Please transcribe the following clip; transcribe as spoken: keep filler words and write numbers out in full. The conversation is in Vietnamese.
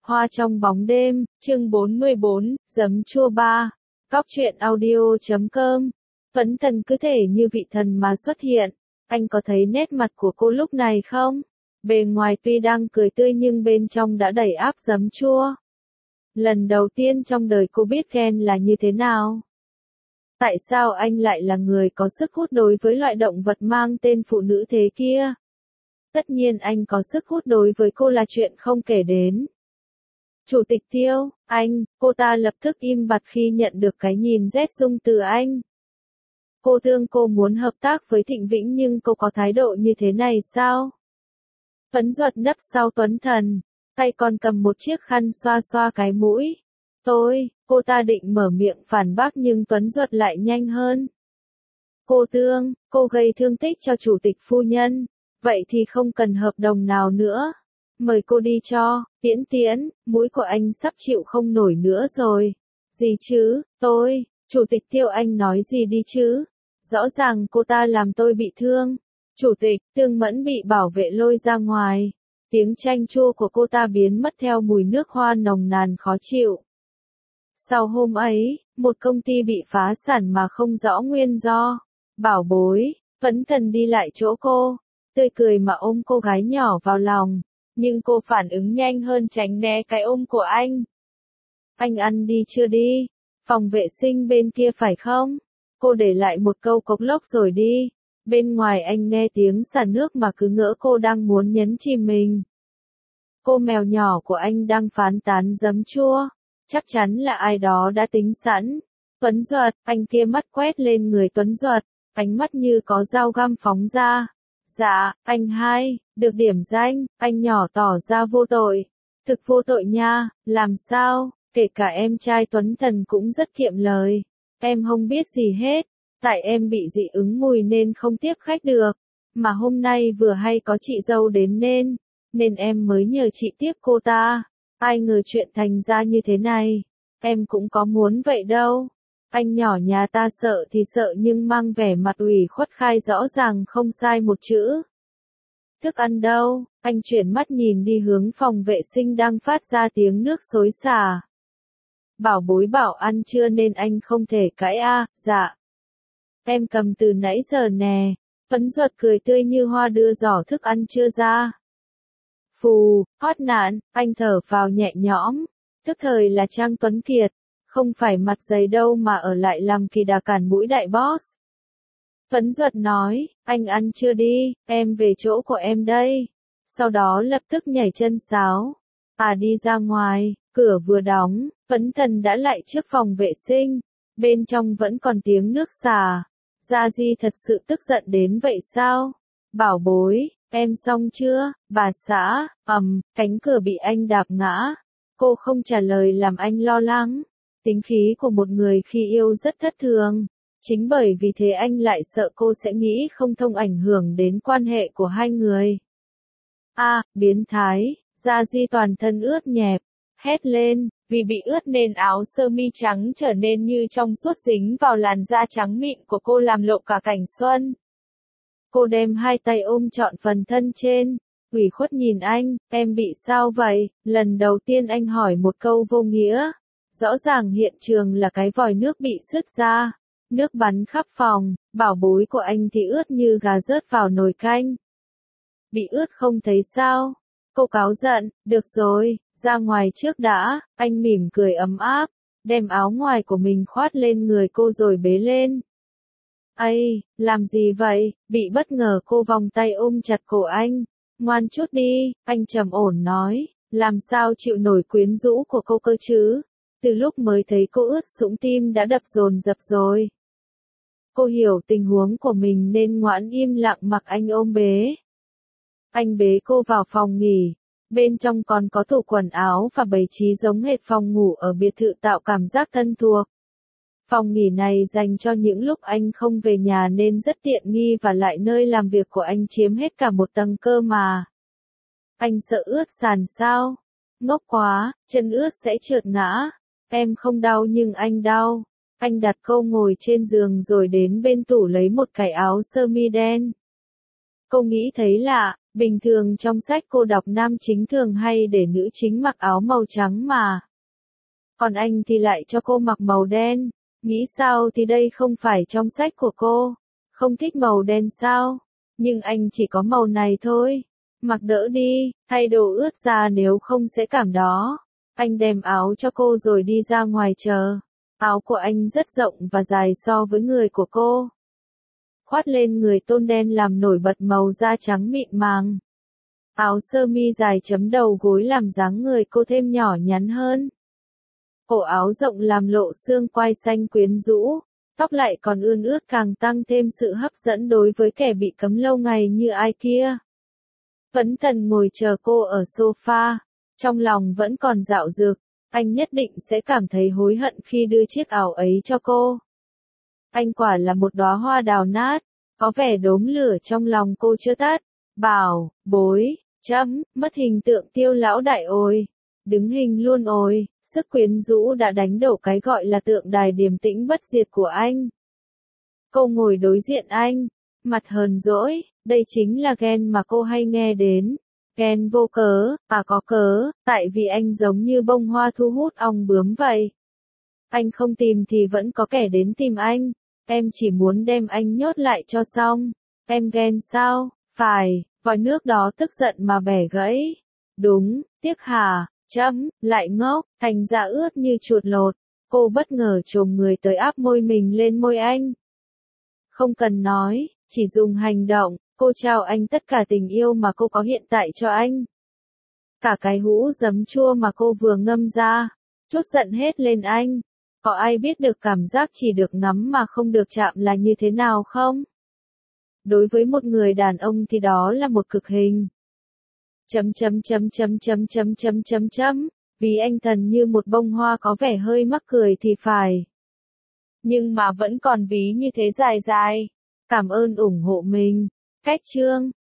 Hoa trong bóng đêm, chương bốn mươi bốn, giấm chua ba. Cóc truyện audio chấm com. Tuấn Thần cứ thể như vị thần mà xuất hiện. Anh có thấy nét mặt của cô lúc này không? Bề ngoài tuy đang cười tươi nhưng bên trong đã đầy áp giấm chua. Lần đầu tiên trong đời cô biết ghen là như thế nào. Tại sao anh lại là người có sức hút đối với loại động vật mang tên phụ nữ thế kia? Tất nhiên anh có sức hút đối với cô là chuyện không kể đến. Chủ tịch Tiêu, anh, cô ta lập tức im bặt khi nhận được cái nhìn rét rung từ anh. Cô thương cô muốn hợp tác với Thịnh Vĩnh nhưng cô có thái độ như thế này sao? Phấn Duật nấp sau Tuấn Thần, tay còn cầm một chiếc khăn xoa xoa cái mũi. Tôi, cô ta định mở miệng phản bác nhưng Tuấn Duật lại nhanh hơn. Cô thương, cô gây thương tích cho chủ tịch phu nhân, vậy thì không cần hợp đồng nào nữa. Mời cô đi cho, Tiễn Tiễn, mũi của anh sắp chịu không nổi nữa rồi. Gì chứ, tôi, chủ tịch Tiêu anh nói gì đi chứ? Rõ ràng cô ta làm tôi bị thương. Chủ tịch, Tương Mẫn bị bảo vệ lôi ra ngoài. Tiếng chanh chua của cô ta biến mất theo mùi nước hoa nồng nàn khó chịu. Sau hôm ấy, một công ty bị phá sản mà không rõ nguyên do. Bảo bối, Phấn Thần đi lại chỗ cô, tươi cười mà ôm cô gái nhỏ vào lòng. Nhưng cô phản ứng nhanh hơn tránh né cái ôm của anh. Anh ăn đi chưa đi? Phòng vệ sinh bên kia phải không? Cô để lại một câu cộc lốc rồi đi. Bên ngoài anh nghe tiếng xả nước mà cứ ngỡ cô đang muốn nhấn chìm mình. Cô mèo nhỏ của anh đang phán tán giấm chua. Chắc chắn là ai đó đã tính sẵn. Tuấn Duật, anh kia mắt quét lên người Tuấn Duật, ánh mắt như có dao găm phóng ra. Dạ, anh hai, được điểm danh, anh nhỏ tỏ ra vô tội. Thực vô tội nha, làm sao, kể cả em trai Tuấn Thần cũng rất kiệm lời. Em không biết gì hết, tại em bị dị ứng mùi nên không tiếp khách được. Mà hôm nay vừa hay có chị dâu đến nên, nên em mới nhờ chị tiếp cô ta. Ai ngờ chuyện thành ra như thế này, em cũng có muốn vậy đâu. Anh nhỏ nhà ta sợ thì sợ nhưng mang vẻ mặt ủy khuất khai rõ ràng không sai một chữ. Thức ăn đâu? Anh chuyển mắt nhìn đi hướng phòng vệ sinh đang phát ra tiếng nước xối xả. Bảo bối bảo ăn chưa nên anh không thể cãi a. À, dạ. Em cầm từ nãy giờ nè. Phấn Duật cười tươi như hoa đưa giỏ thức ăn chưa ra. Phù, hót nạn, anh thở phào nhẹ nhõm. Tức thời là Trang Tuấn Kiệt. Không phải mặt dày đâu mà ở lại làm kỳ đà cản mũi đại boss. Phấn Duật nói, anh ăn chưa đi, em về chỗ của em đây. Sau đó lập tức nhảy chân sáo. À đi ra ngoài, cửa vừa đóng, Phấn Thần đã lại trước phòng vệ sinh. Bên trong vẫn còn tiếng nước xả. Gia Di thật sự tức giận đến vậy sao? Bảo bối, em xong chưa, bà xã, ầm, cánh cửa bị anh đạp ngã. Cô không trả lời làm anh lo lắng. Tính khí của một người khi yêu rất thất thường. Chính bởi vì thế anh lại sợ cô sẽ nghĩ không thông ảnh hưởng đến quan hệ của hai người. A, à, biến thái, Gia Di toàn thân ướt nhẹp, hét lên, vì bị ướt nên áo sơ mi trắng trở nên như trong suốt dính vào làn da trắng mịn của cô làm lộ cả cảnh xuân. Cô đem hai tay ôm trọn phần thân trên, ủy khuất nhìn anh, em bị sao vậy? Lần đầu tiên anh hỏi một câu vô nghĩa. Rõ ràng hiện trường là cái vòi nước bị sứt ra. Nước bắn khắp phòng, bảo bối của anh thì ướt như gà rớt vào nồi canh. Bị ướt không thấy sao? Cô cáu giận, được rồi, ra ngoài trước đã, anh mỉm cười ấm áp, đem áo ngoài của mình khoát lên người cô rồi bế lên. Ây, làm gì vậy? Bị bất ngờ cô vòng tay ôm chặt cổ anh. Ngoan chút đi, anh trầm ổn nói, làm sao chịu nổi quyến rũ của cô cơ chứ? Từ lúc mới thấy cô ướt sũng tim đã đập dồn dập rồi. Cô hiểu tình huống của mình nên ngoãn im lặng mặc anh ôm bế. Anh bế cô vào phòng nghỉ. Bên trong còn có tủ quần áo và bày trí giống hệt phòng ngủ ở biệt thự tạo cảm giác thân thuộc. Phòng nghỉ này dành cho những lúc anh không về nhà nên rất tiện nghi và lại nơi làm việc của anh chiếm hết cả một tầng cơ mà. Anh sợ ướt sàn sao? Ngốc quá, chân ướt sẽ trượt ngã. Em không đau nhưng anh đau. Anh đặt cô ngồi trên giường rồi đến bên tủ lấy một cái áo sơ mi đen. Cô nghĩ thấy lạ, Bình thường trong sách cô đọc nam chính thường hay để nữ chính mặc áo màu trắng mà. Còn anh thì lại cho cô mặc màu đen. Nghĩ sao thì đây không phải trong sách của cô. Không thích màu đen sao? Nhưng anh chỉ có màu này thôi. Mặc đỡ đi, thay đồ ướt ra nếu không sẽ cảm đó. Anh đem áo cho cô rồi đi ra ngoài chờ. Áo của anh rất rộng và dài so với người của cô. Khoát lên người tôn đen làm nổi bật màu da trắng mịn màng. Áo sơ mi dài chấm đầu gối làm dáng người cô thêm nhỏ nhắn hơn. Cổ áo rộng làm lộ xương quai xanh quyến rũ, tóc lại còn ươn ướt càng tăng thêm sự hấp dẫn đối với kẻ bị cấm lâu ngày như ai kia. Phấn Thần ngồi chờ cô ở sofa, trong lòng vẫn còn dạo dược, anh nhất định sẽ cảm thấy hối hận khi đưa chiếc áo ấy cho cô. Anh quả là một đóa hoa đào nát, có vẻ đốm lửa trong lòng cô chưa tắt. Bảo, bối, chấm, mất hình tượng Tiêu lão đại ôi. Đứng hình luôn ôi, sức quyến rũ đã đánh đổ cái gọi là tượng đài điềm tĩnh bất diệt của anh. Cô ngồi đối diện anh, mặt hờn dỗi, đây chính là ghen mà cô hay nghe đến. Ghen vô cớ, à có cớ, tại vì anh giống như bông hoa thu hút ong bướm vậy. Anh không tìm thì vẫn có kẻ đến tìm anh, em chỉ muốn đem anh nhốt lại cho xong. Em ghen sao? Phải, vòi nước đó tức giận mà bẻ gãy. Đúng, tiếc hả? Chấm, lại ngốc, thành ra ướt như chuột lột. Cô bất ngờ chồm người tới áp môi mình lên môi anh. Không cần nói, chỉ dùng hành động, cô trao anh tất cả tình yêu mà cô có hiện tại cho anh. Cả cái hũ giấm chua mà cô vừa ngâm ra, trút giận hết lên anh. Có ai biết được cảm giác chỉ được ngắm mà không được chạm là như thế nào không? Đối với một người đàn ông thì đó là một cực hình. Chấm chấm chấm chấm chấm chấm chấm chấm chấm, vì anh thần như một bông hoa có vẻ hơi mắc cười thì phải. Nhưng mà vẫn còn ví như thế dài dài. Cảm ơn ủng hộ mình. Cách chương